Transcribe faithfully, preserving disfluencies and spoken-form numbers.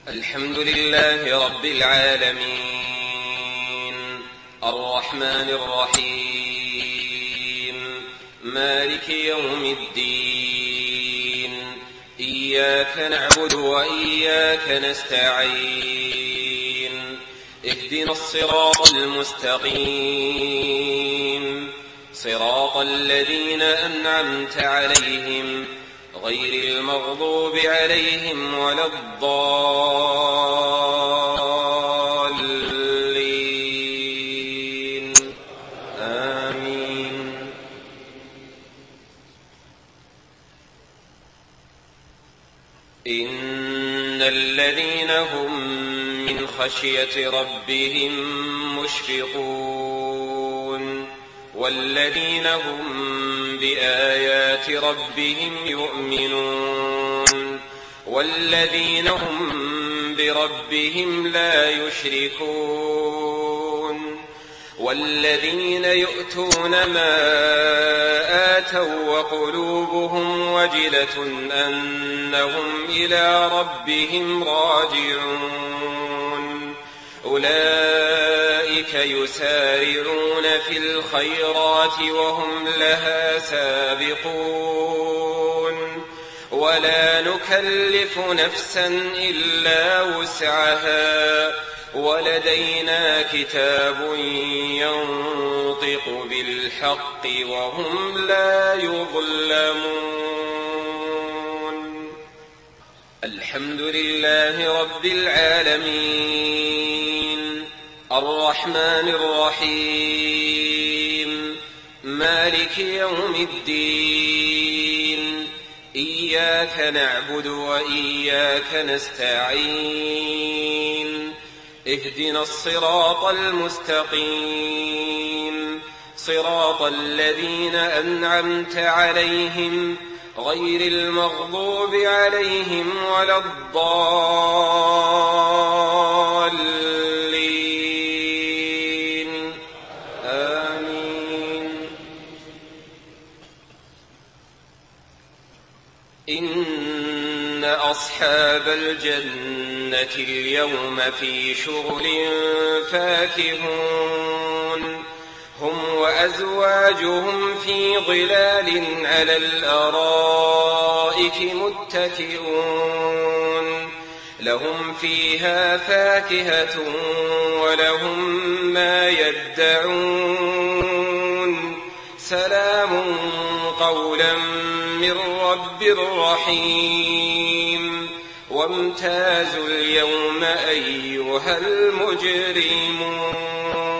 الحمد لله رب العالمين الرحمن الرحيم مالك يوم الدين إياك نعبد وإياك نستعين اهدنا الصراط المستقيم صراط الذين أنعمت عليهم غير المغضوب عليهم ولا الضالين آمين. إن الذين هم من خشية ربهم مشفقون والذين هم بآيات ربهم يؤمنون والذين هم بربهم لا يشركون والذين يؤتون ما آتوا وقلوبهم وجلة أنهم إلى ربهم راجعون أولئك يسارعون في الخيرات وهم لها سابقون ولا نكلف نفسا إلا وسعها ولدينا كتاب ينطق بالحق وهم لا يظلمون. الحمد لله رب العالمين الرحمن الرحيم مالك يوم الدين إياك نعبد وإياك نستعين اهدنا الصراط المستقيم صراط الذين أنعمت عليهم غير المغضوب عليهم ولا الضالين آمين. إن أصحاب الجنة اليوم في شغل فاكهون هم وأزواجهم في ظلال على الأرائك متكئون لهم فيها فاكهة ولهم ما يدعون سلام قولا من رب رحيم. وامتازوا اليوم أيها المجرمون.